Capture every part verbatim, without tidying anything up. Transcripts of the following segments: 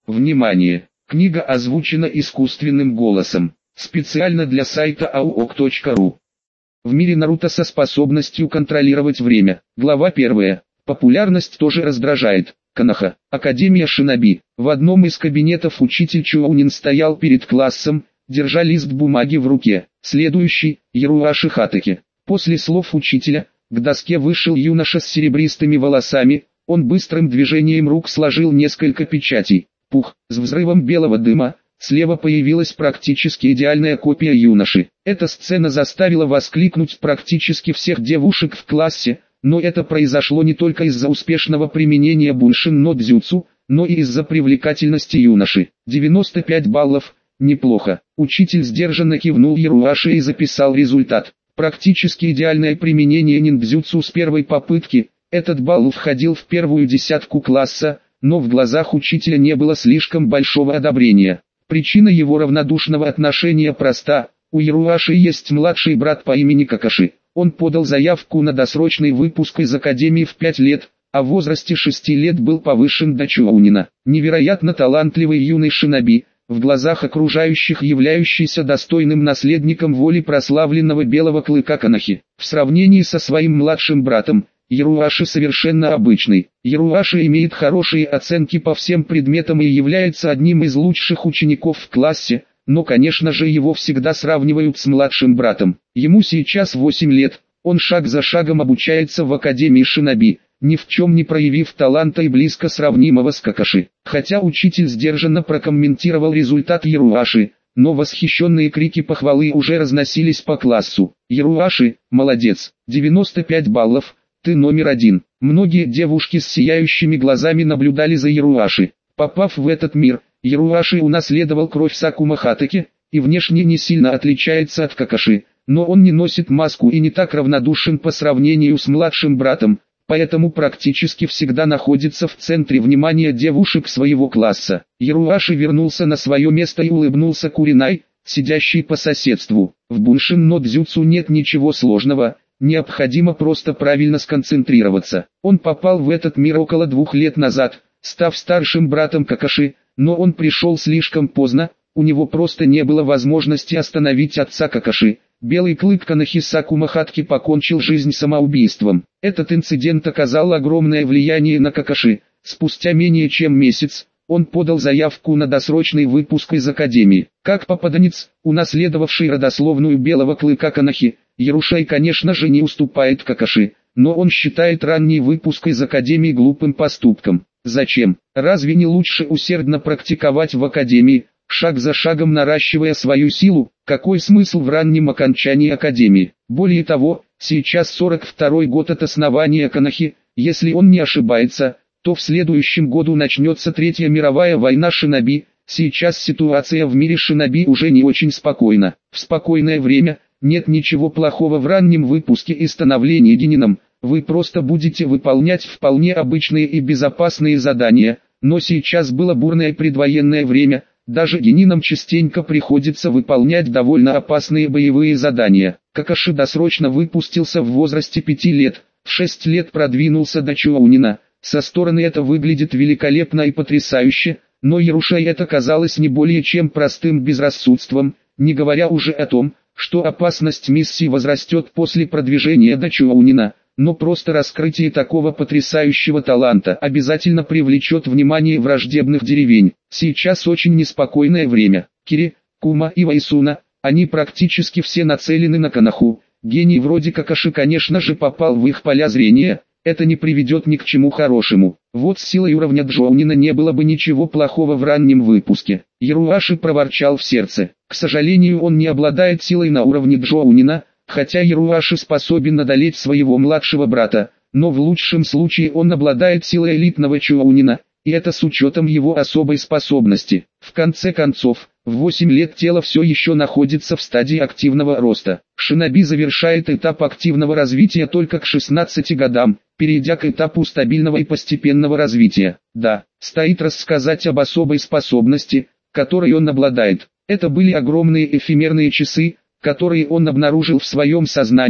Внимание! Книга озвучена искусственным голосом, специально для сайта ауок точка ру. В мире Наруто со способностью контролировать время. Глава первая. Популярность тоже раздражает. Коноха. Академия Шиноби. В одном из кабинетов учитель Чоунин стоял перед классом, держа лист бумаги в руке. Следующий – Яруаши Хатаки. После слов учителя, к доске вышел юноша с серебристыми волосами, он быстрым движением рук сложил несколько печатей. Пух, с взрывом белого дыма, слева появилась практически идеальная копия юноши. Эта сцена заставила воскликнуть практически всех девушек в классе, но это произошло не только из-за успешного применения Буншин но дзюцу, но и из-за привлекательности юноши. девяносто пять баллов, неплохо. Учитель сдержанно кивнул Яруаши и записал результат. Практически идеальное применение ниндзюцу с первой попытки. Этот балл входил в первую десятку класса, но в глазах учителя не было слишком большого одобрения. Причина его равнодушного отношения проста. У Яруаши есть младший брат по имени Какаши. Он подал заявку на досрочный выпуск из академии в пять лет, а в возрасте шести лет был повышен до Чоунина. Невероятно талантливый юный шиноби, в глазах окружающих являющийся достойным наследником воли прославленного белого клыка Конохи. В сравнении со своим младшим братом, Яруаши совершенно обычный. Яруаши имеет хорошие оценки по всем предметам и является одним из лучших учеников в классе, но конечно же его всегда сравнивают с младшим братом. Ему сейчас восемь лет, он шаг за шагом обучается в Академии Шиноби, ни в чем не проявив таланта и близко сравнимого с Какаши. Хотя учитель сдержанно прокомментировал результат Яруаши, но восхищенные крики похвалы уже разносились по классу. Яруаши, молодец, девяносто пять баллов. Ты номер один. Многие девушки с сияющими глазами наблюдали за Яруаши. Попав в этот мир, Яруаши унаследовал кровь Сакума Хатаки, и внешне не сильно отличается от Какаши, но он не носит маску и не так равнодушен по сравнению с младшим братом, поэтому практически всегда находится в центре внимания девушек своего класса. Яруаши вернулся на свое место и улыбнулся Куринай, сидящей по соседству. В Буншин но дзюцу нет ничего сложного. Необходимо просто правильно сконцентрироваться. Он попал в этот мир около двух лет назад, став старшим братом Какаши, но он пришел слишком поздно, у него просто не было возможности остановить отца Какаши. Белый клык Конохи Сакума Хатаки покончил жизнь самоубийством. Этот инцидент оказал огромное влияние на Какаши. Спустя менее чем месяц, он подал заявку на досрочный выпуск из академии. Как попаданец, унаследовавший родословную белого клыка Конохи, Ярушай конечно же не уступает Какаши, но он считает ранний выпуск из академии глупым поступком. Зачем? Разве не лучше усердно практиковать в академии, шаг за шагом наращивая свою силу? Какой смысл в раннем окончании академии? Более того, сейчас сорок второй год от основания Конохи, если он не ошибается, то в следующем году начнется Третья мировая война Шиноби. Сейчас ситуация в мире Шиноби уже не очень спокойна. В спокойное время нет ничего плохого в раннем выпуске и становлении генином, вы просто будете выполнять вполне обычные и безопасные задания, но сейчас было бурное предвоенное время, даже генинам частенько приходится выполнять довольно опасные боевые задания. Какаши досрочно выпустился в возрасте пяти лет, в шесть лет продвинулся до Чоунина. Со стороны это выглядит великолепно и потрясающе, но Ярушай это казалось не более чем простым безрассудством, не говоря уже о том, что опасность миссии возрастет после продвижения до Чоунина, но просто раскрытие такого потрясающего таланта обязательно привлечет внимание враждебных деревень. Сейчас очень неспокойное время. Кири, Кума и Вайсуна, они практически все нацелены на Коноху. Гений вроде Какаши конечно же попал в их поля зрения. Это не приведет ни к чему хорошему. Вот с силой уровня Джоунина не было бы ничего плохого в раннем выпуске. Яруаши проворчал в сердце. К сожалению, он не обладает силой на уровне Джоунина, хотя Яруаши способен одолеть своего младшего брата, но в лучшем случае он обладает силой элитного Чоунина, и это с учетом его особой способности. В конце концов, в восемь лет тело все еще находится в стадии активного роста. Шиноби завершает этап активного развития только к шестнадцати годам, перейдя к этапу стабильного и постепенного развития. Да, стоит рассказать об особой способности, которой он обладает. Это были огромные эфемерные часы, которые он обнаружил в своем сознании,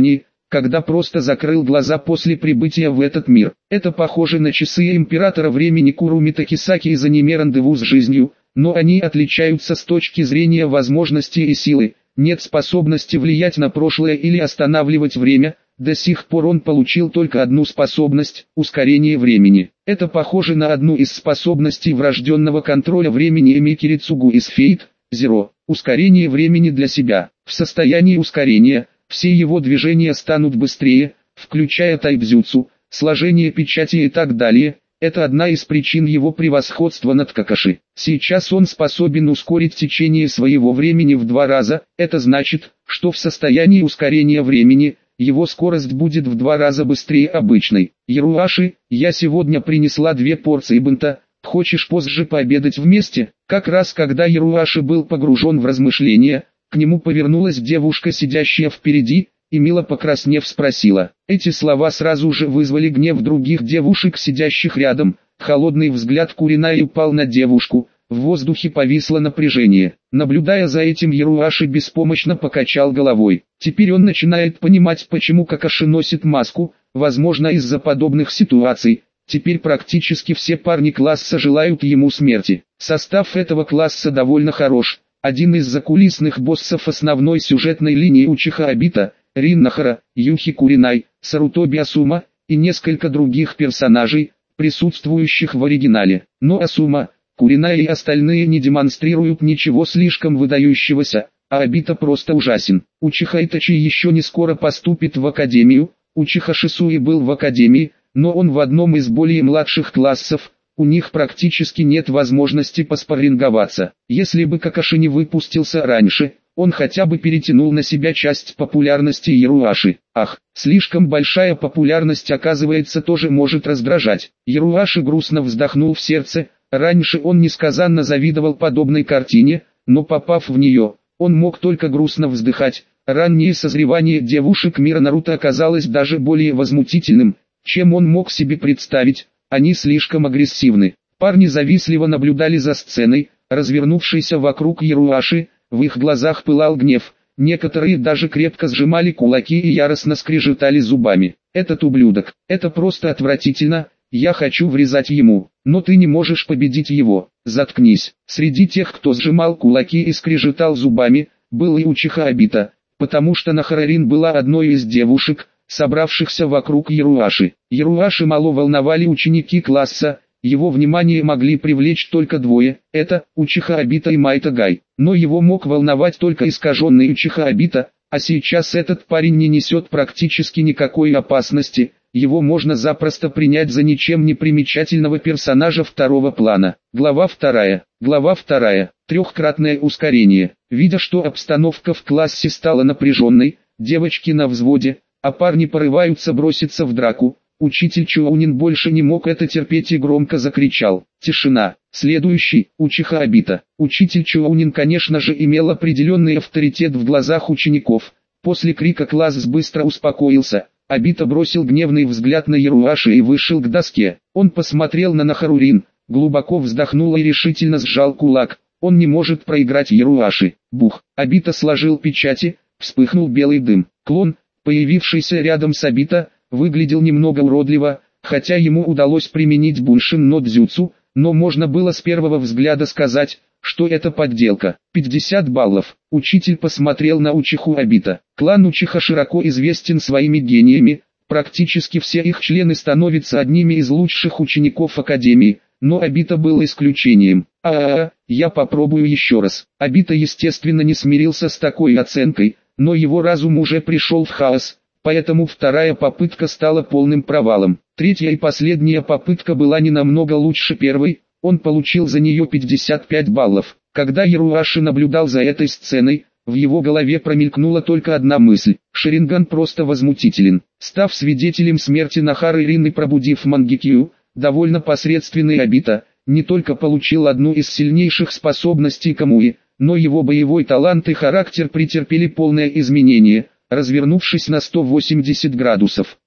когда просто закрыл глаза после прибытия в этот мир. Это похоже на часы императора времени Куруми Такисаки из аниме «Рандеву с жизнью», но они отличаются с точки зрения возможностей и силы. Нет способности влиять на прошлое или останавливать время. До сих пор он получил только одну способность – ускорение времени. Это похоже на одну из способностей врожденного контроля времени Эмики Цугу из Fate Zero – ускорение времени для себя. В состоянии ускорения все его движения станут быстрее, включая тайбзюцу, сложение печати и так далее. Это одна из причин его превосходства над Какаши. Сейчас он способен ускорить течение своего времени в два раза. Это значит, что в состоянии ускорения времени его скорость будет в два раза быстрее обычной. Яруаши, я сегодня принесла две порции бента. Хочешь позже пообедать вместе? Как раз когда Яруаши был погружен в размышления, к нему повернулась девушка, сидящая впереди, и мило покраснев спросила. Эти слова сразу же вызвали гнев других девушек, сидящих рядом. Холодный взгляд Куринай упал на девушку, в воздухе повисло напряжение. Наблюдая за этим, Яруаши беспомощно покачал головой. Теперь он начинает понимать, почему Какаши носит маску, возможно из-за подобных ситуаций. Теперь практически все парни класса желают ему смерти. Состав этого класса довольно хорош. Один из закулисных боссов основной сюжетной линии Учиха Обита, Рин Нахара, Юхи Куринай, Сарутоби Асума и несколько других персонажей, присутствующих в оригинале. Но Асума, Куринай и остальные не демонстрируют ничего слишком выдающегося, а Обита просто ужасен. Учиха Итачи еще не скоро поступит в академию. Учиха Шисуи был в академии, но он в одном из более младших классов. У них практически нет возможности поспарринговаться. Если бы Какаши не выпустился раньше, он хотя бы перетянул на себя часть популярности Яруаши. Ах, слишком большая популярность, оказывается, тоже может раздражать. Яруаши грустно вздохнул в сердце. Раньше он несказанно завидовал подобной картине, но попав в нее, он мог только грустно вздыхать. Раннее созревание девушек мира Наруто оказалось даже более возмутительным, чем он мог себе представить. Они слишком агрессивны. Парни завистливо наблюдали за сценой, развернувшейся вокруг Яруаши. В их глазах пылал гнев. Некоторые даже крепко сжимали кулаки и яростно скрежетали зубами. Этот ублюдок, это просто отвратительно. Я хочу врезать ему, но ты не можешь победить его. Заткнись. Среди тех, кто сжимал кулаки и скрежетал зубами, был и Учиха Обита, потому что Нахарарин была одной из девушек, собравшихся вокруг Яруаши. Яруаши мало волновали ученики класса, его внимание могли привлечь только двое, это Учиха Обита и Майта Гай. Но его мог волновать только искаженный Учиха Обита, а сейчас этот парень не несет практически никакой опасности, его можно запросто принять за ничем не примечательного персонажа второго плана. Глава вторая. Глава вторая. Трехкратное ускорение. Видя, что обстановка в классе стала напряженной, девочки на взводе, а парни порываются броситься в драку, учитель Чуаунин больше не мог это терпеть и громко закричал. Тишина. Следующий, Учиха Обита. Учитель Чуаунин, конечно же, имел определенный авторитет в глазах учеников. После крика класс быстро успокоился. Обита бросил гневный взгляд на Яруаши и вышел к доске. Он посмотрел на Нахарурин, глубоко вздохнул и решительно сжал кулак. Он не может проиграть Яруаши. Бух. Обита сложил печати, вспыхнул белый дым. Клон, появившийся рядом с Обита, выглядел немного уродливо, хотя ему удалось применить Буншин но дзюцу, но можно было с первого взгляда сказать, что это подделка. пятьдесят баллов. Учитель посмотрел на Учиху Обита. Клан Учиха широко известен своими гениями, практически все их члены становятся одними из лучших учеников Академии, но Обита был исключением. А-а-а, я попробую еще раз. Обита естественно не смирился с такой оценкой, но его разум уже пришел в хаос, поэтому вторая попытка стала полным провалом. Третья и последняя попытка была не намного лучше первой, он получил за нее пятьдесят пять баллов. Когда Яруаши наблюдал за этой сценой, в его голове промелькнула только одна мысль: Шаринган просто возмутителен. Став свидетелем смерти Нахары Рин и пробудив Мангекью, довольно посредственный Обита, не только получил одну из сильнейших способностей Камуи, но его боевой талант и характер претерпели полное изменение, развернувшись на сто восемьдесят градусов.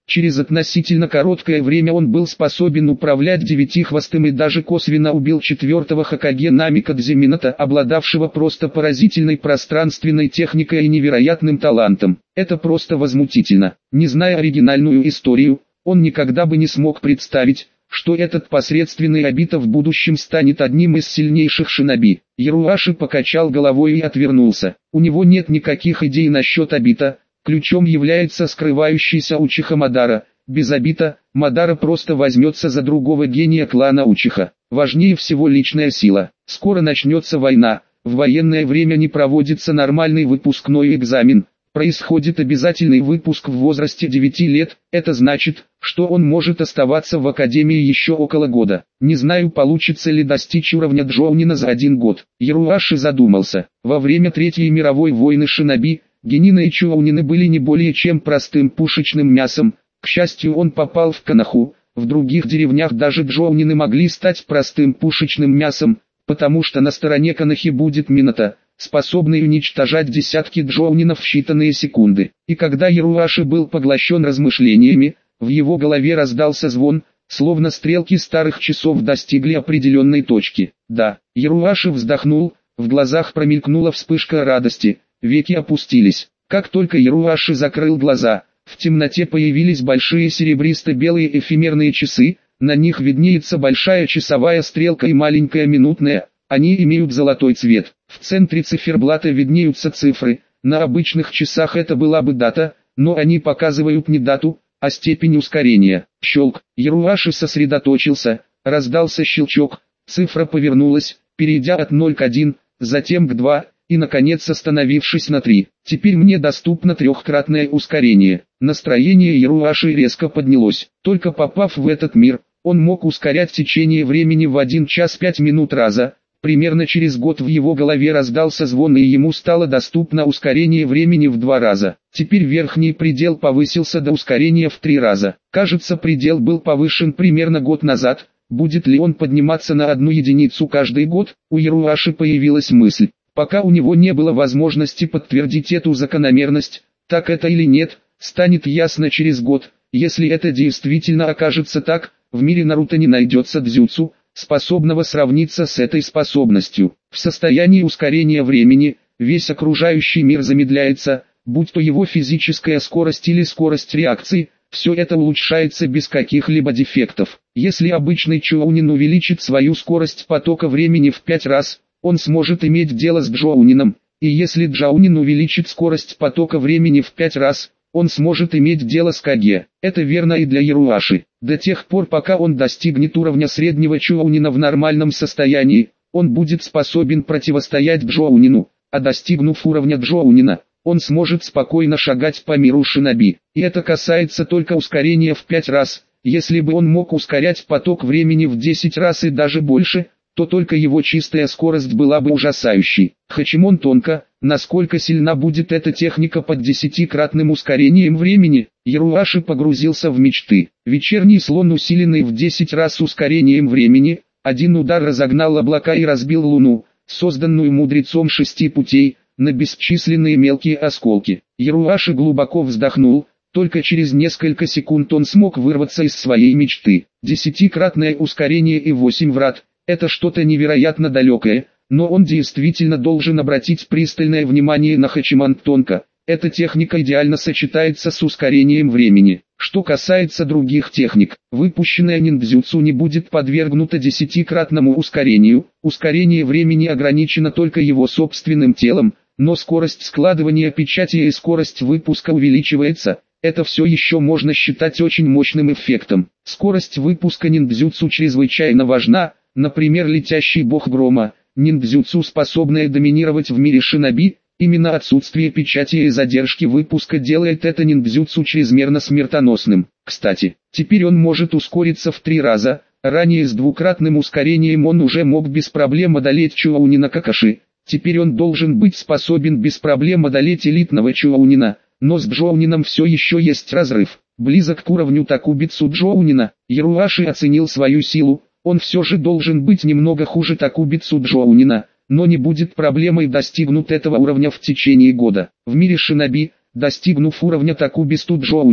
Через относительно короткое время он был способен управлять девятихвостым и даже косвенно убил четвертого Хокаге Намика Дзимината, обладавшего просто поразительной пространственной техникой и невероятным талантом. Это просто возмутительно. Не зная оригинальную историю, он никогда бы не смог представить, что этот посредственный Обито в будущем станет одним из сильнейших шиноби. Яруаши покачал головой и отвернулся. У него нет никаких идей насчет Обито. Ключом является скрывающийся Учиха Мадара. Без Обито, Мадара просто возьмется за другого гения клана Учиха. Важнее всего личная сила. Скоро начнется война. В военное время не проводится нормальный выпускной экзамен. Происходит обязательный выпуск в возрасте девяти лет, это значит, что он может оставаться в академии еще около года. Не знаю, получится ли достичь уровня Джоунина за один год. Яруаши задумался. Во время Третьей мировой войны шиноби, генины и чоунины были не более чем простым пушечным мясом. К счастью, он попал в Канаху. В других деревнях даже джоунины могли стать простым пушечным мясом, потому что на стороне Канахи будет Минато, способный уничтожать десятки джоунинов в считанные секунды. И когда Яруаши был поглощен размышлениями, в его голове раздался звон, словно стрелки старых часов достигли определенной точки. Да, Яруаши вздохнул, в глазах промелькнула вспышка радости, веки опустились. Как только Яруаши закрыл глаза, в темноте появились большие серебристо-белые эфемерные часы, на них виднеется большая часовая стрелка и маленькая минутная. Они имеют золотой цвет. В центре циферблата виднеются цифры. На обычных часах это была бы дата, но они показывают не дату, а степень ускорения. Щелк. Яруаши сосредоточился. Раздался щелчок. Цифра повернулась, перейдя от ноль к одному, затем к двум, и наконец остановившись на три. Теперь мне доступно трехкратное ускорение. Настроение Яруаши резко поднялось. Только попав в этот мир, он мог ускорять течение времени в один час пять минут раза. Примерно через год в его голове раздался звон, и ему стало доступно ускорение времени в два раза. Теперь верхний предел повысился до ускорения в три раза. Кажется, предел был повышен примерно год назад. Будет ли он подниматься на одну единицу каждый год? У Яруаши появилась мысль. Пока у него не было возможности подтвердить эту закономерность, так это или нет, станет ясно через год. Если это действительно окажется так, в мире Наруто не найдется дзюцу, способного сравниться с этой способностью. В состоянии ускорения времени, весь окружающий мир замедляется, будь то его физическая скорость или скорость реакции, все это улучшается без каких-либо дефектов. Если обычный чоунин увеличит свою скорость потока времени в пять раз, он сможет иметь дело с джоунином, и если джоунин увеличит скорость потока времени в пять раз, он сможет иметь дело с Каге. Это верно и для Яруаши. До тех пор, пока он достигнет уровня среднего чоунина в нормальном состоянии, он будет способен противостоять джоунину, а достигнув уровня джоунина, он сможет спокойно шагать по миру шиноби. И это касается только ускорения в пять раз. Если бы он мог ускорять поток времени в десять раз и даже больше, то только его чистая скорость была бы ужасающей. Хачимон тонко, насколько сильна будет эта техника под десятикратным ускорением времени? Яруаши погрузился в мечты. Вечерний слон, усиленный в десять раз ускорением времени, один удар разогнал облака и разбил луну, созданную мудрецом шести путей, на бесчисленные мелкие осколки. Яруаши глубоко вздохнул. Только через несколько секунд он смог вырваться из своей мечты. Десятикратное ускорение и восемь врат. Это что-то невероятно далекое, но он действительно должен обратить пристальное внимание на Хачиман тонко. Эта техника идеально сочетается с ускорением времени. Что касается других техник, выпущенная ниндзюцу не будет подвергнута десятикратному ускорению. Ускорение времени ограничено только его собственным телом, но скорость складывания печати и скорость выпуска увеличивается. Это все еще можно считать очень мощным эффектом. Скорость выпуска ниндзюцу чрезвычайно важна. Например, летящий бог грома, ниндзюцу, способное доминировать в мире шиноби, именно отсутствие печати и задержки выпуска делает это ниндзюцу чрезмерно смертоносным. Кстати, теперь он может ускориться в три раза, ранее с двукратным ускорением он уже мог без проблем одолеть чоунина Какаши, теперь он должен быть способен без проблем одолеть элитного чоунина, но с джоунином все еще есть разрыв, близок к уровню Такубицу джоунина. Яруаши оценил свою силу. Он все же должен быть немного хуже Такубицу джоунина, но не будет проблемой достигнуть этого уровня в течение года. В мире шиноби, достигнув уровня Такубицу джоунина,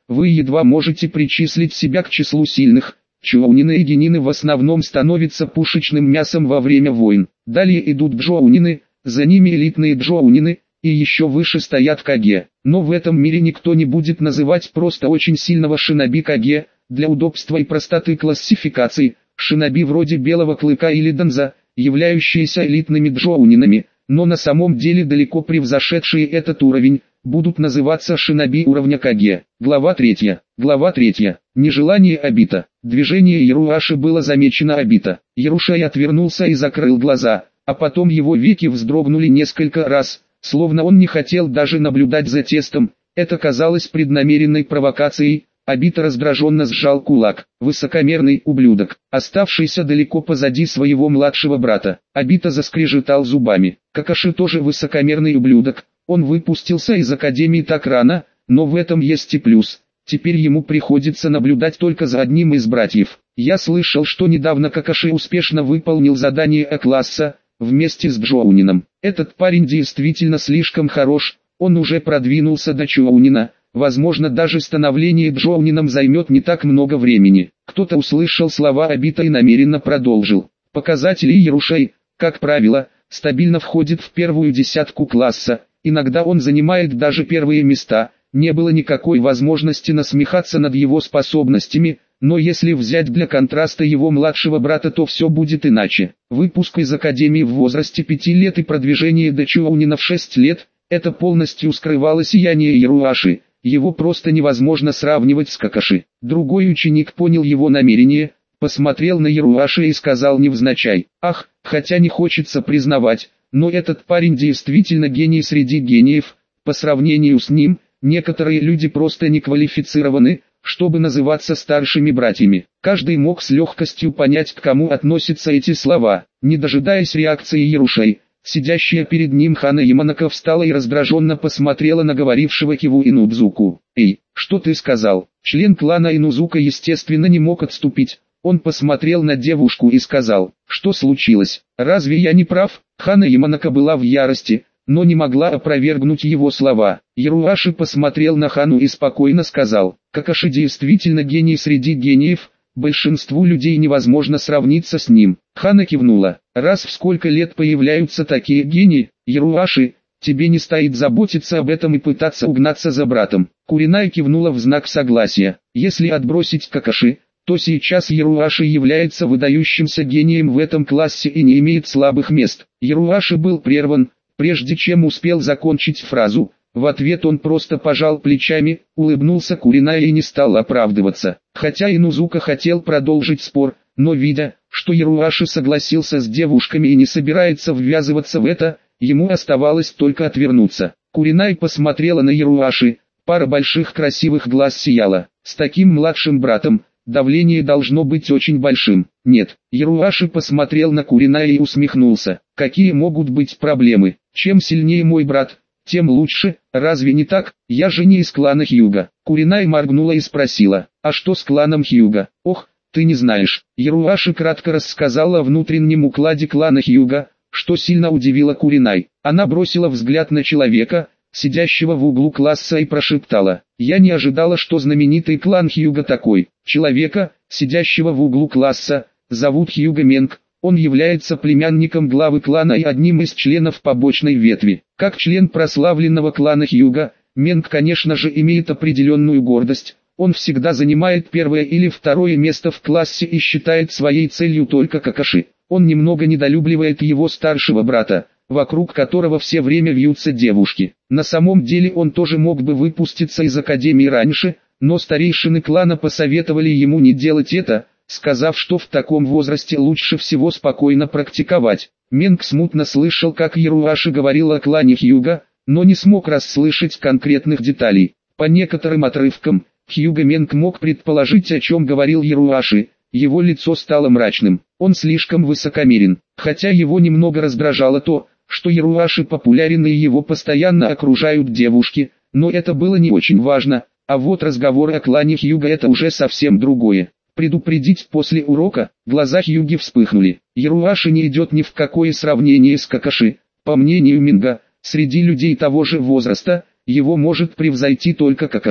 вы едва можете причислить себя к числу сильных. Чоунины и генины в основном становятся пушечным мясом во время войн. Далее идут джоунины, за ними элитные джоунины, и еще выше стоят каге. Но в этом мире никто не будет называть просто очень сильного шиноби каге. Для удобства и простоты классификации, шиноби вроде Белого Клыка или Данза, являющиеся элитными джоунинами, но на самом деле далеко превзошедшие этот уровень, будут называться шиноби уровня каге. Глава третья. Глава третья. Нежелание Обита. Движение Яруаши было замечено Обита. Ярушай отвернулся и закрыл глаза, а потом его веки вздрогнули несколько раз, словно он не хотел даже наблюдать за тестом. Это казалось преднамеренной провокацией. Обита раздраженно сжал кулак. Высокомерный ублюдок, оставшийся далеко позади своего младшего брата. Обита заскрежетал зубами. Какаши тоже высокомерный ублюдок. Он выпустился из академии так рано, но в этом есть и плюс. Теперь ему приходится наблюдать только за одним из братьев. Я слышал, что недавно Какаши успешно выполнил задание А-класса, вместе с Джоунином. Этот парень действительно слишком хорош, он уже продвинулся до Чоунина. Возможно, даже становление Джоунином займет не так много времени. Кто-то услышал слова Обита и намеренно продолжил. Показатели Ярушей, как правило, стабильно входят в первую десятку класса. Иногда он занимает даже первые места. Не было никакой возможности насмехаться над его способностями, но если взять для контраста его младшего брата, то все будет иначе. Выпуск из академии в возрасте пяти лет и продвижение до Чоунина в шесть лет, это полностью скрывало сияние Яруаши. Его просто невозможно сравнивать с Какаши. Другой ученик понял его намерение, посмотрел на Яруаши и сказал невзначай: «Ах, хотя не хочется признавать, но этот парень действительно гений среди гениев. По сравнению с ним, некоторые люди просто не квалифицированы, чтобы называться старшими братьями». Каждый мог с легкостью понять, к кому относятся эти слова. Не дожидаясь реакции Ярушей, сидящая перед ним Хана Яманака встала и раздраженно посмотрела на говорившего Киву Инудзуку. «Эй, что ты сказал?» Член клана Инузука естественно не мог отступить. Он посмотрел на девушку и сказал: «Что случилось? Разве я не прав?» Хана Яманака была в ярости, но не могла опровергнуть его слова. Яруаши посмотрел на Хану и спокойно сказал: «Какаши действительно гений среди гениев, большинству людей невозможно сравниться с ним». Хана кивнула. «Раз в сколько лет появляются такие гении, Яруаши, тебе не стоит заботиться об этом и пытаться угнаться за братом». Куринай кивнула в знак согласия. Если отбросить Какаши, то сейчас Яруаши является выдающимся гением в этом классе и не имеет слабых мест. Яруаши был прерван, прежде чем успел закончить фразу. В ответ он просто пожал плечами, улыбнулся Куринай и не стал оправдываться. Хотя Инузука хотел продолжить спор, но видя, что Яруаши согласился с девушками и не собирается ввязываться в это, ему оставалось только отвернуться. Куринай посмотрела на Яруаши, пара больших красивых глаз сияла. С таким младшим братом, давление должно быть очень большим. Нет, Яруаши посмотрел на Куринай и усмехнулся. Какие могут быть проблемы? Чем сильнее мой брат, тем лучше, разве не так? Я же не из клана Хьюга. Куринай моргнула и спросила: «А что с кланом Хьюга?» «Ох, ты не знаешь». Яруаши кратко рассказала о внутреннем укладе клана Хьюга, что сильно удивило Куринай. Она бросила взгляд на человека, сидящего в углу класса, и прошептала: «Я не ожидала, что знаменитый клан Хьюга такой». Человека, сидящего в углу класса, зовут Хьюга Менг. Он является племянником главы клана и одним из членов побочной ветви. Как член прославленного клана Хьюга, Менг, конечно же, имеет определенную гордость. Он всегда занимает первое или второе место в классе и считает своей целью только Какаши. Он немного недолюбливает его старшего брата, вокруг которого все время вьются девушки. На самом деле он тоже мог бы выпуститься из академии раньше, но старейшины клана посоветовали ему не делать это, сказав, что в таком возрасте лучше всего спокойно практиковать. Менг смутно слышал, как Яруаши говорил о клане Хьюга, но не смог расслышать конкретных деталей. По некоторым отрывкам, Хьюга Менг мог предположить, о чем говорил Яруаши. Его лицо стало мрачным. Он слишком высокомерен. Хотя его немного раздражало то, что Яруаши популярен и его постоянно окружают девушки, но это было не очень важно. А вот разговоры о клане Хьюга — это уже совсем другое. Предупредить после урока, глаза Хьюги вспыхнули. Яруаши не идет ни в какое сравнение с Какаши. По мнению Менга, среди людей того же возраста, его может превзойти только Какаши.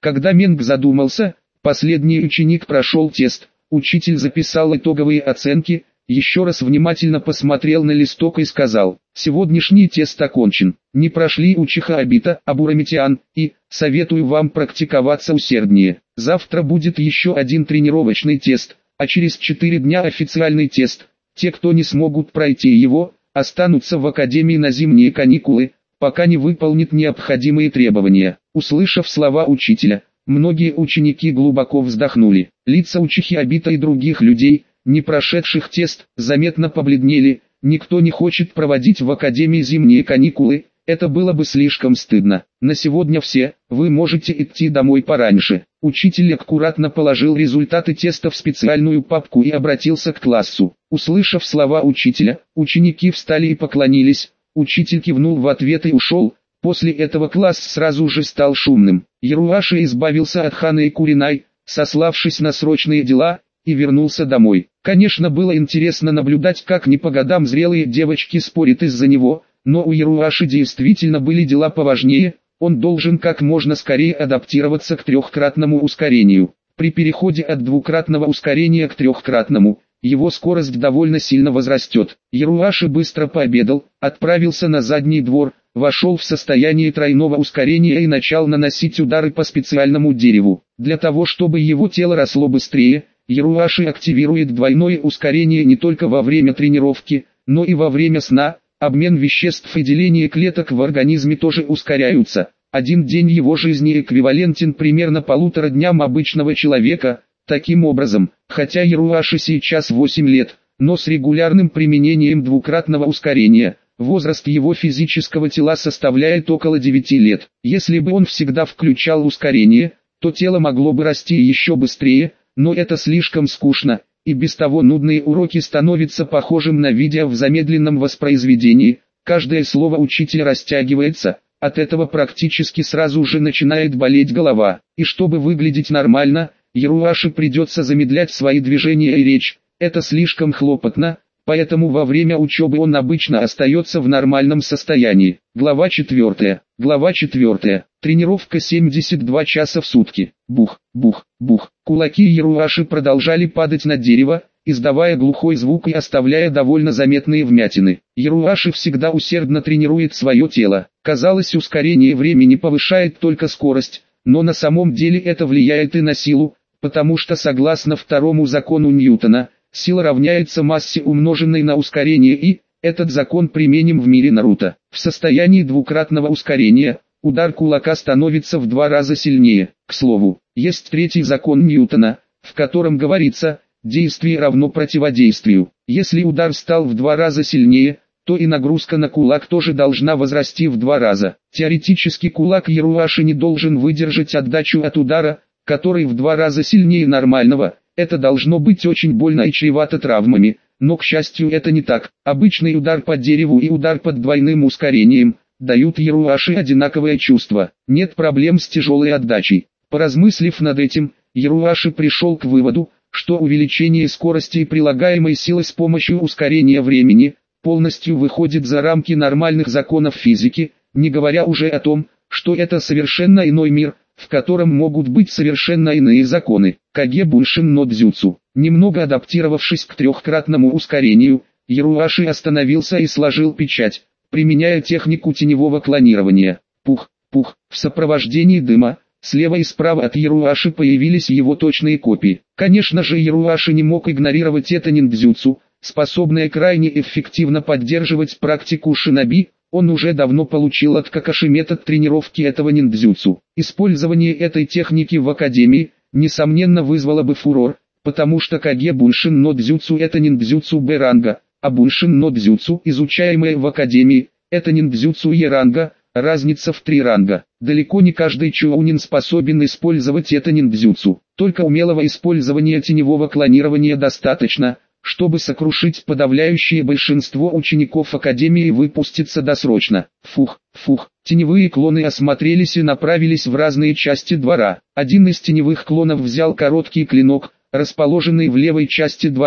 Когда Менг задумался, последний ученик прошел тест, учитель записал итоговые оценки, еще раз внимательно посмотрел на листок и сказал: «Сегодняшний тест окончен. Не прошли Учиха Обита, Абурамитиан, и, советую вам практиковаться усерднее. Завтра будет еще один тренировочный тест, а через четыре дня официальный тест. Те, кто не смогут пройти его, останутся в академии на зимние каникулы, пока не выполнит необходимые требования». Услышав слова учителя, многие ученики глубоко вздохнули. Лица Учихи Обита и других людей, не прошедших тест, заметно побледнели. Никто не хочет проводить в академии зимние каникулы, это было бы слишком стыдно. На сегодня все, вы можете идти домой пораньше. Учитель аккуратно положил результаты теста в специальную папку и обратился к классу. Услышав слова учителя, ученики встали и поклонились. Учитель кивнул в ответ и ушел. После этого класс сразу же стал шумным. Яруаши избавился от Ханы и Куринай, сославшись на срочные дела, и вернулся домой. Конечно, было интересно наблюдать, как не по годам зрелые девочки спорят из-за него, но у Яруаши действительно были дела поважнее, он должен как можно скорее адаптироваться к трехкратному ускорению. При переходе от двукратного ускорения к трехкратному, его скорость довольно сильно возрастет. Яруаши быстро пообедал, отправился на задний двор, вошел в состояние тройного ускорения и начал наносить удары по специальному дереву. Для того, чтобы его тело росло быстрее, Яруаши активирует двойное ускорение не только во время тренировки, но и во время сна. Обмен веществ и деление клеток в организме тоже ускоряются. Один день его жизни эквивалентен примерно полутора дням обычного человека. Таким образом, хотя Яруаши сейчас восемь лет, но с регулярным применением двукратного ускорения, возраст его физического тела составляет около девяти лет. Если бы он всегда включал ускорение, то тело могло бы расти еще быстрее, но это слишком скучно, и без того нудные уроки становятся похожим на видео в замедленном воспроизведении. Каждое слово учителя растягивается, от этого практически сразу же начинает болеть голова. И чтобы выглядеть нормально, Яруаши придется замедлять свои движения и речь, это слишком хлопотно, поэтому во время учебы он обычно остается в нормальном состоянии. Глава четвертая. Глава четвертая. Тренировка семьдесят два часа в сутки. Бух, бух, бух. Кулаки Яруаши продолжали падать на дерево, издавая глухой звук и оставляя довольно заметные вмятины. Яруаши всегда усердно тренирует свое тело. Казалось, ускорение времени повышает только скорость, но на самом деле это влияет и на силу, потому что согласно второму закону Ньютона, сила равняется массе умноженной на ускорение, и этот закон применим в мире Наруто. В состоянии двукратного ускорения, удар кулака становится в два раза сильнее. К слову, есть третий закон Ньютона, в котором говорится, действие равно противодействию. Если удар стал в два раза сильнее, то и нагрузка на кулак тоже должна возрасти в два раза. Теоретически кулак Яруаши не должен выдержать отдачу от удара, который в два раза сильнее нормального. Это должно быть очень больно и чревато травмами, но к счастью это не так. Обычный удар по дереву и удар под двойным ускорением дают Яруаши одинаковое чувство. Нет проблем с тяжелой отдачей. Поразмыслив над этим, Яруаши пришел к выводу, что увеличение скорости и прилагаемой силы с помощью ускорения времени полностью выходит за рамки нормальных законов физики, не говоря уже о том, что это совершенно иной мир, в котором могут быть совершенно иные законы. Каге Буншин но Дзюцу. Немного адаптировавшись к трехкратному ускорению, Яруаши остановился и сложил печать, применяя технику теневого клонирования. Пух, пух, в сопровождении дыма, слева и справа от Яруаши появились его точные копии. Конечно же, Яруаши не мог игнорировать это ниндзюцу, способное крайне эффективно поддерживать практику шиноби. Он уже давно получил от Какаши метод тренировки этого ниндзюцу. Использование этой техники в академии, несомненно, вызвало бы фурор, потому что Каге Буншин но Дзюцу это ниндзюцу Б-ранга, а Буншин но Дзюцу, изучаемое в академии, это ниндзюцу Е-ранга, разница в три ранга. Далеко не каждый чоунин способен использовать это ниндзюцу. Только умелого использования теневого клонирования достаточно, чтобы сокрушить подавляющее большинство учеников Академии и выпуститься досрочно. Фух, фух. Теневые клоны осмотрелись и направились в разные части двора. Один из теневых клонов взял короткий клинок, расположенный в левой части двора,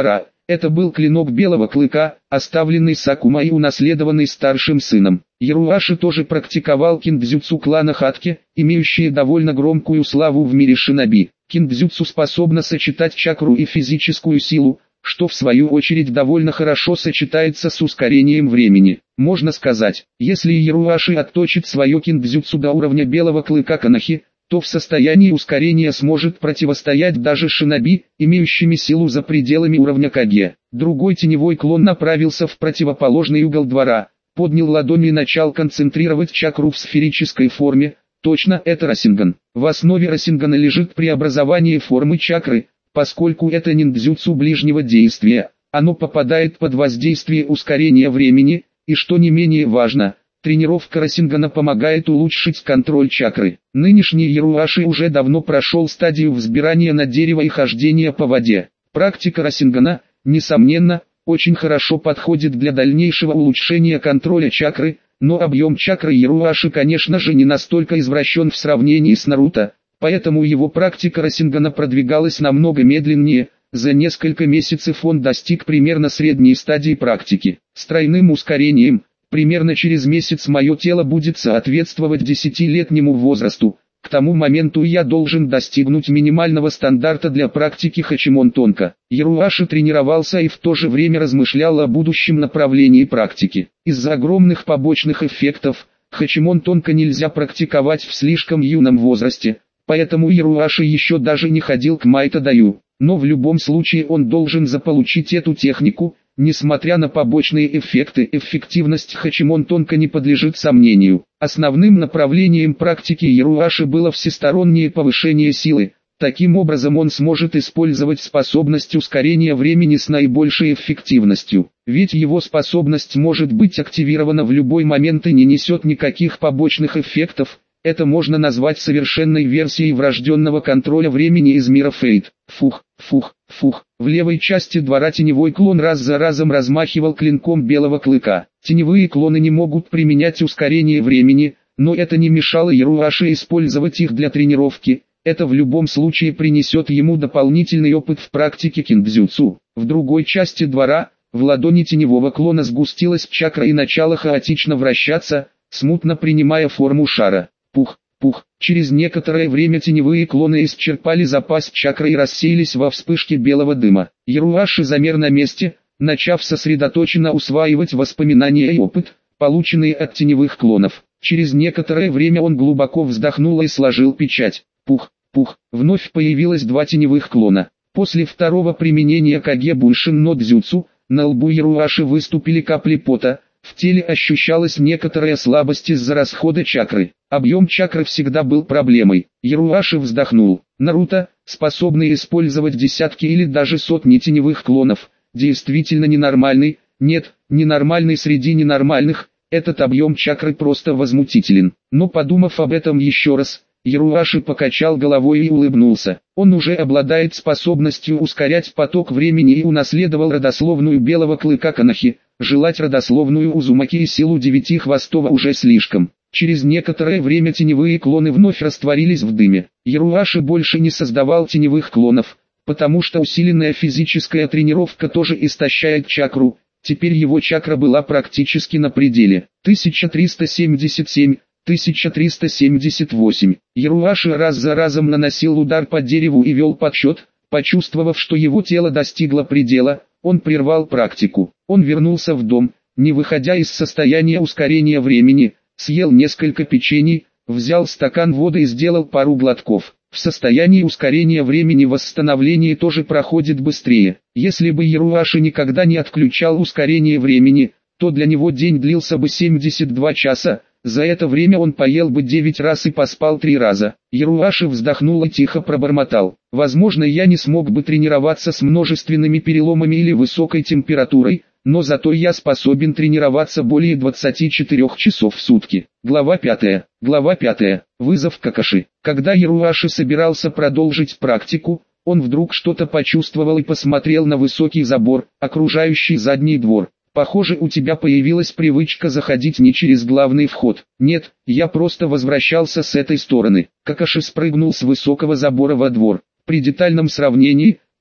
Это был клинок белого клыка, оставленный Сакума и унаследованный старшим сыном. Яруаши тоже практиковал киндзюцу клана Хатке, имеющие довольно громкую славу в мире шиноби. Киндзюцу способна сочетать чакру и физическую силу, что в свою очередь довольно хорошо сочетается с ускорением времени. Можно сказать, если Яруаши отточит свое киндзюцу до уровня белого клыка Канахи, то в состоянии ускорения сможет противостоять даже шиноби, имеющими силу за пределами уровня Каге. Другой теневой клон направился в противоположный угол двора, поднял ладони и начал концентрировать чакру в сферической форме. Точно, это Расинган. В основе Расингана лежит преобразование формы чакры, поскольку это ниндзюцу ближнего действия, оно попадает под воздействие ускорения времени, и что не менее важно, тренировка Расингана помогает улучшить контроль чакры. Нынешний Яруаши уже давно прошел стадию взбирания на дерево и хождения по воде. Практика Расингана, несомненно, очень хорошо подходит для дальнейшего улучшения контроля чакры, но объем чакры Яруаши, конечно же, не настолько извращен в сравнении с Наруто, поэтому его практика Расингана продвигалась намного медленнее. За несколько месяцев он достиг примерно средней стадии практики. С тройным ускорением, примерно через месяц мое тело будет соответствовать десятилетнему возрасту. К тому моменту я должен достигнуть минимального стандарта для практики Хачимон Тонко. Яруаши тренировался и в то же время размышлял о будущем направлении практики. Из-за огромных побочных эффектов, Хачимон Тонко нельзя практиковать в слишком юном возрасте, поэтому Яруаши еще даже не ходил к Майто Даю. Но в любом случае он должен заполучить эту технику. Несмотря на побочные эффекты, эффективность Хачимон Тонко не подлежит сомнению. Основным направлением практики Яруаши было всестороннее повышение силы. Таким образом он сможет использовать способность ускорения времени с наибольшей эффективностью. Ведь его способность может быть активирована в любой момент и не несет никаких побочных эффектов. Это можно назвать совершенной версией врожденного контроля времени из мира Фейт. Фух, фух, фух. В левой части двора теневой клон раз за разом размахивал клинком белого клыка. Теневые клоны не могут применять ускорение времени, но это не мешало Яруаши использовать их для тренировки. Это в любом случае принесет ему дополнительный опыт в практике киндзюцу. В другой части двора, в ладони теневого клона сгустилась чакра и начала хаотично вращаться, смутно принимая форму шара. Пух, пух. Через некоторое время теневые клоны исчерпали запас чакры и рассеялись во вспышке белого дыма. Яруаши замер на месте, начав сосредоточенно усваивать воспоминания и опыт, полученные от теневых клонов. Через некоторое время он глубоко вздохнул и сложил печать. Пух, пух. Вновь появилось два теневых клона. После второго применения Каге Буншин но Дзюцу, на лбу Яруаши выступили капли пота. В теле ощущалась некоторая слабость из-за расхода чакры. Объем чакры всегда был проблемой. Яруаши вздохнул. Наруто, способный использовать десятки или даже сотни теневых клонов, действительно ненормальный. Нет, ненормальный среди ненормальных. Этот объем чакры просто возмутителен. Но подумав об этом еще раз, Яруаши покачал головой и улыбнулся. Он уже обладает способностью ускорять поток времени и унаследовал родословную белого клыка Канахи. Желать родословную Узумаки и силу девяти хвостого уже слишком. Через некоторое время теневые клоны вновь растворились в дыме. Яруаши больше не создавал теневых клонов, потому что усиленная физическая тренировка тоже истощает чакру. Теперь его чакра была практически на пределе. тысяча триста семьдесят семь, тысяча триста семьдесят восемь. Яруаши раз за разом наносил удар по дереву и вел подсчет. Почувствовав, что его тело достигло предела, он прервал практику. Он вернулся в дом, не выходя из состояния ускорения времени, съел несколько печений, взял стакан воды и сделал пару глотков. В состоянии ускорения времени восстановление тоже проходит быстрее. Если бы Яруаши никогда не отключал ускорение времени, то для него день длился бы семьдесят два часа. За это время он поел бы девять раз и поспал три раза. Яруаши вздохнул и тихо пробормотал. Возможно, я не смог бы тренироваться с множественными переломами или высокой температурой, но зато я способен тренироваться более двадцати четырёх часов в сутки. Глава пятая. Глава пятая. Вызов Какаши. Когда Яруаши собирался продолжить практику, он вдруг что-то почувствовал и посмотрел на высокий забор, окружающий задний двор. Похоже, у тебя появилась привычка заходить не через главный вход. Нет, я просто возвращался с этой стороны. Какаши спрыгнул с высокого забора во двор. При детальном сравнении,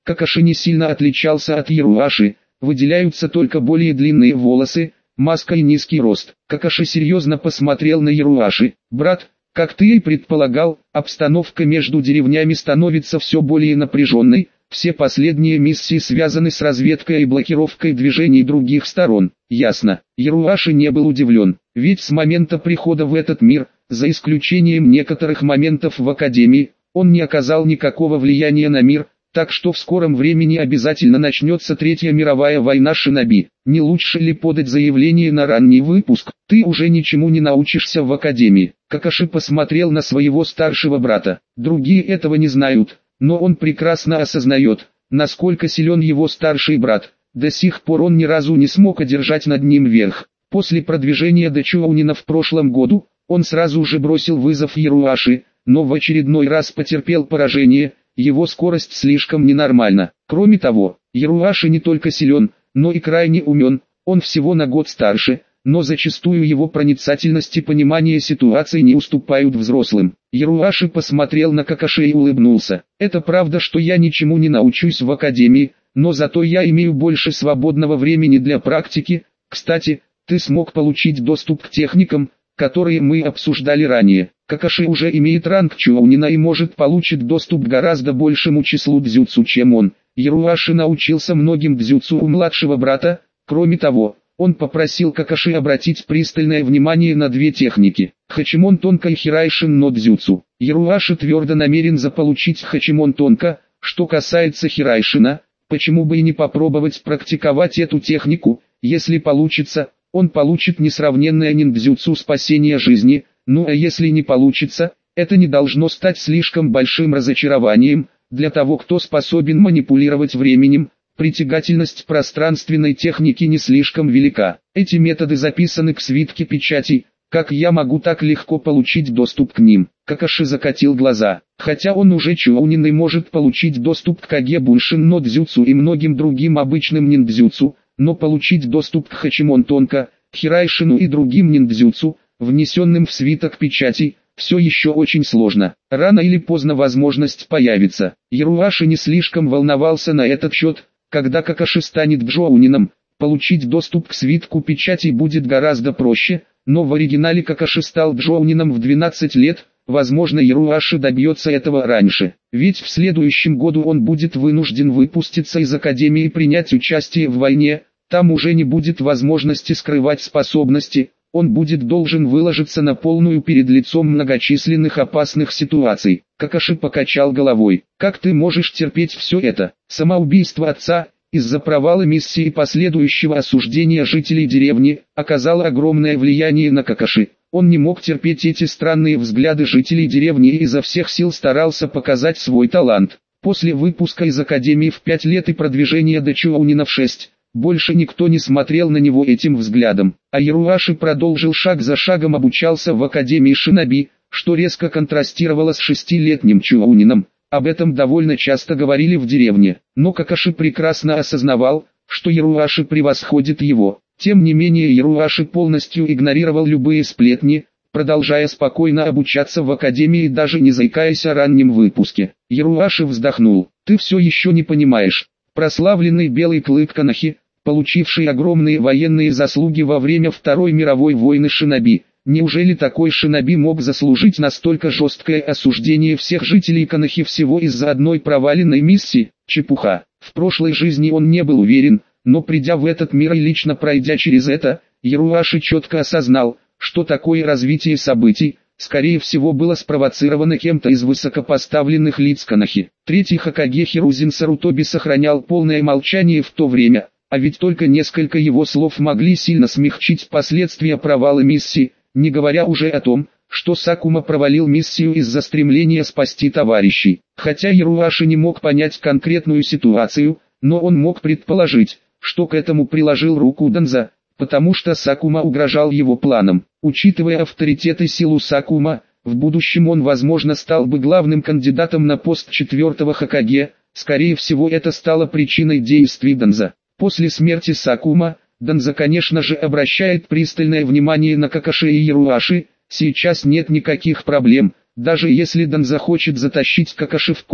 Какаши не сильно отличался от Яруаши, выделяются только более длинные волосы, маска и низкий рост. Какаши серьезно посмотрел на Яруаши. «Брат, как ты и предполагал, обстановка между деревнями становится все более напряженной. Все последние миссии связаны с разведкой и блокировкой движений других сторон». «Ясно». Яруаши не был удивлен, ведь с момента прихода в этот мир, за исключением некоторых моментов в Академии, он не оказал никакого влияния на мир, так что в скором времени обязательно начнется Третья мировая война шиноби. Не лучше ли подать заявление на ранний выпуск? Ты уже ничему не научишься в Академии. Какаши посмотрел на своего старшего брата. Другие этого не знают, но он прекрасно осознает, насколько силен его старший брат. До сих пор он ни разу не смог одержать над ним верх. После продвижения до Чоунина в прошлом году, он сразу же бросил вызов Яруаши, но в очередной раз потерпел поражение. Его скорость слишком ненормальна. Кроме того, Яруаши не только силен, но и крайне умен. Он всего на год старше, но зачастую его проницательность и понимание ситуации не уступают взрослым. Яруаши посмотрел на Какаши и улыбнулся. «Это правда, что я ничему не научусь в Академии, но зато я имею больше свободного времени для практики. Кстати, ты смог получить доступ к техникам, которые мы обсуждали ранее. Какаши уже имеет ранг Чоунина и может получить доступ к гораздо большему числу дзюцу, чем он. Яруаши научился многим дзюцу у младшего брата. Кроме того, он попросил Какаши обратить пристальное внимание на две техники – Хачимон Тонко и Хирайшин но дзюцу. Яруаши твердо намерен заполучить Хачимон Тонко. Что касается Хирайшина, почему бы и не попробовать практиковать эту технику? Если получится, он получит несравненное ниндзюцу спасения жизни. Ну а если не получится, это не должно стать слишком большим разочарованием. Для того, кто способен манипулировать временем, притягательность пространственной техники не слишком велика. Эти методы записаны к свитке печатей. Как я могу так легко получить доступ к ним? Какаши закатил глаза. Хотя он уже Чоунин и может получить доступ к Каге Буншин но дзюцу и многим другим обычным ниндзюцу, но получить доступ к Хачимон Тонко, Хирайшину и другим ниндзюцу, внесенным в свиток печатей, все еще очень сложно. Рано или поздно возможность появится. Яруаши не слишком волновался на этот счет. Когда Какаши станет Джоунином, получить доступ к свитку печатей будет гораздо проще, но в оригинале Какаши стал Джоунином в двенадцать лет, возможно Яруаши добьется этого раньше. Ведь в следующем году он будет вынужден выпуститься из Академии и принять участие в войне, там уже не будет возможности скрывать способности. Он будет должен выложиться на полную перед лицом многочисленных опасных ситуаций. Какаши покачал головой. Как ты можешь терпеть все это? Самоубийство отца, из-за провала миссии и последующего осуждения жителей деревни, оказало огромное влияние на Какаши. Он не мог терпеть эти странные взгляды жителей деревни и изо всех сил старался показать свой талант. После выпуска из Академии в пять лет и продвижения до Чоунина в шесть, больше никто не смотрел на него этим взглядом, а Яруаши продолжил шаг за шагом обучался в Академии шиноби, что резко контрастировало с шестилетним Чоунином. Об этом довольно часто говорили в деревне, но Какаши прекрасно осознавал, что Яруаши превосходит его. Тем не менее Яруаши полностью игнорировал любые сплетни, продолжая спокойно обучаться в Академии, даже не заикаясь о раннем выпуске. Яруаши вздохнул. «Ты все еще не понимаешь. Прославленный Белый Клык Канахи, получивший огромные военные заслуги во время Второй мировой войны шиноби. Неужели такой шиноби мог заслужить настолько жесткое осуждение всех жителей Канахи всего из-за одной проваленной миссии? Чепуха. В прошлой жизни он не был уверен, но придя в этот мир и лично пройдя через это, Яруаши четко осознал, что такое развитие событий, скорее всего было спровоцировано кем-то из высокопоставленных лиц Канахи. Третий Хокаге Хирузин Сарутоби сохранял полное молчание в то время, а ведь только несколько его слов могли сильно смягчить последствия провала миссии, не говоря уже о том, что Сакума провалил миссию из-за стремления спасти товарищей. Хотя Яруаши не мог понять конкретную ситуацию, но он мог предположить, что к этому приложил руку Данза, потому что Сакума угрожал его планам. Учитывая авторитет и силу Сакума, в будущем он возможно стал бы главным кандидатом на пост четвертого Хокаге, скорее всего это стало причиной действий Данза. После смерти Сакума, Данза конечно же обращает пристальное внимание на Какаши и Яруаши. Сейчас нет никаких проблем, даже если Данза хочет затащить Какаши в корень,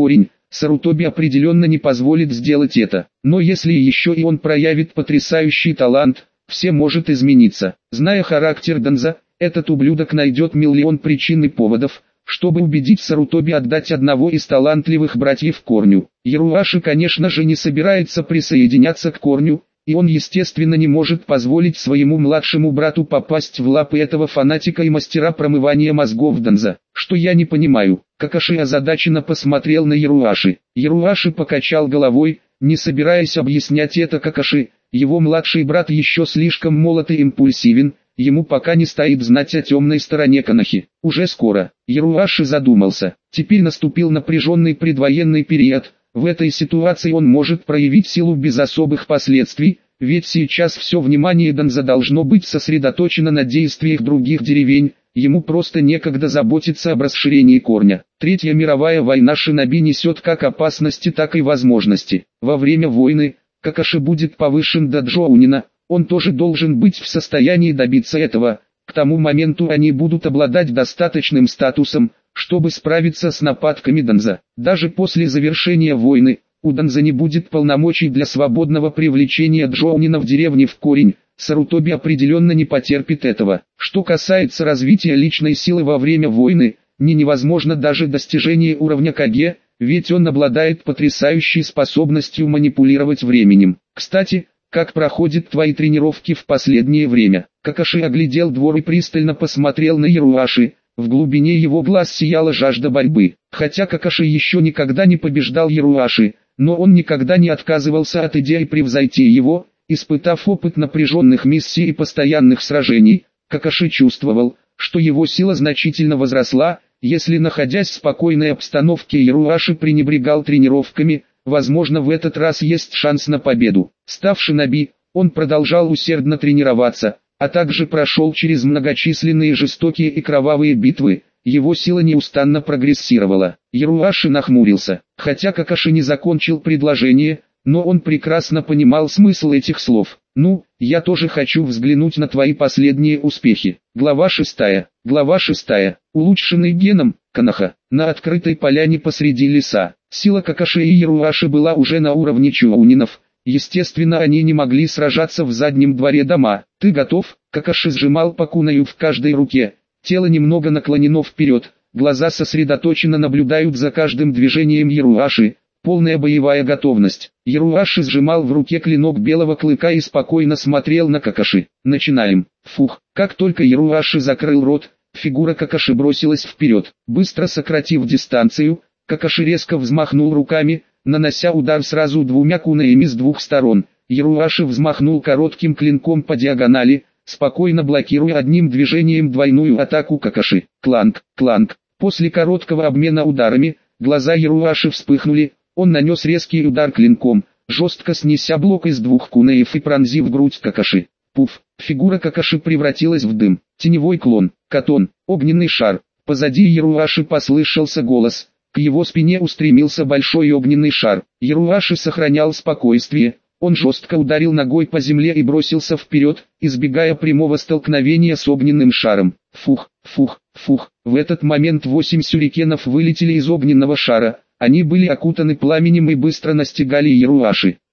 Сарутоби определенно не позволит сделать это. Но если еще и он проявит потрясающий талант, все может измениться. Зная характер Данза, этот ублюдок найдет миллион причин и поводов, чтобы убедить Сарутоби отдать одного из талантливых братьев Корню. Яруаши, конечно же, не собирается присоединяться к Корню, и он естественно не может позволить своему младшему брату попасть в лапы этого фанатика и мастера промывания мозгов Данза. Что я не понимаю. Какаши озадаченно посмотрел на Яруаши. Яруаши покачал головой, не собираясь объяснять это Какаши. Его младший брат еще слишком молод и импульсивен, ему пока не стоит знать о темной стороне Конохи. Уже скоро. Яруаши задумался. Теперь наступил напряженный предвоенный период. В этой ситуации он может проявить силу без особых последствий, ведь сейчас все внимание Данза должно быть сосредоточено на действиях других деревень, ему просто некогда заботиться об расширении Корня. Третья мировая война шиноби несет как опасности, так и возможности. Во время войны, Какаши будет повышен до Джоунина, он тоже должен быть в состоянии добиться этого. К тому моменту они будут обладать достаточным статусом, чтобы справиться с нападками Данза. Даже после завершения войны, у Данза не будет полномочий для свободного привлечения Джоунина в деревне в корень, Сарутоби определенно не потерпит этого. Что касается развития личной силы во время войны, не невозможно даже достижение уровня Каге, ведь он обладает потрясающей способностью манипулировать временем. Кстати, как проходят твои тренировки в последнее время? Какаши оглядел двор и пристально посмотрел на Яруаши. В глубине его глаз сияла жажда борьбы. Хотя Какаши еще никогда не побеждал Яруаши, но он никогда не отказывался от идеи превзойти его. Испытав опыт напряженных миссий и постоянных сражений, Какаши чувствовал, что его сила значительно возросла. Если, находясь в спокойной обстановке, Яруаши пренебрегал тренировками, возможно, в этот раз есть шанс на победу. Став шиноби, он продолжал усердно тренироваться, а также прошел через многочисленные жестокие и кровавые битвы. Его сила неустанно прогрессировала. Яруаши нахмурился. Хотя Какаши не закончил предложение, но он прекрасно понимал смысл этих слов. «Ну, я тоже хочу взглянуть на твои последние успехи». Глава шестая. Глава шестая. Улучшенный геном, Коноха. На открытой поляне посреди леса. Сила Какаши и Яруаши была уже на уровне чоунинов. Естественно, они не могли сражаться в заднем дворе дома. «Ты готов?» Какаши сжимал пакунаю в каждой руке. Тело немного наклонено вперед. Глаза сосредоточенно наблюдают за каждым движением Яруаши. Полная боевая готовность. Яруаши сжимал в руке клинок белого клыка и спокойно смотрел на Какаши. «Начинаем». Фух. Как только Яруаши закрыл рот, фигура Какаши бросилась вперед. Быстро сократив дистанцию, Какаши резко взмахнул руками, нанося удар сразу двумя кунаями с двух сторон. Яруаши взмахнул коротким клинком по диагонали, спокойно блокируя одним движением двойную атаку Какаши. Кланк, кланк. После короткого обмена ударами, глаза Яруаши вспыхнули. Он нанес резкий удар клинком, жестко снеся блок из двух кунаев и пронзив грудь Какаши. Пуф, фигура Какаши превратилась в дым. Теневой клон, Катон, огненный шар. Позади Яруаши послышался голос. К его спине устремился большой огненный шар. Яруаши сохранял спокойствие. Он жестко ударил ногой по земле и бросился вперед, избегая прямого столкновения с огненным шаром. Фух, фух, фух. В этот момент восемь сюрикенов вылетели из огненного шара. Они были окутаны пламенем и быстро настигали Яруаши.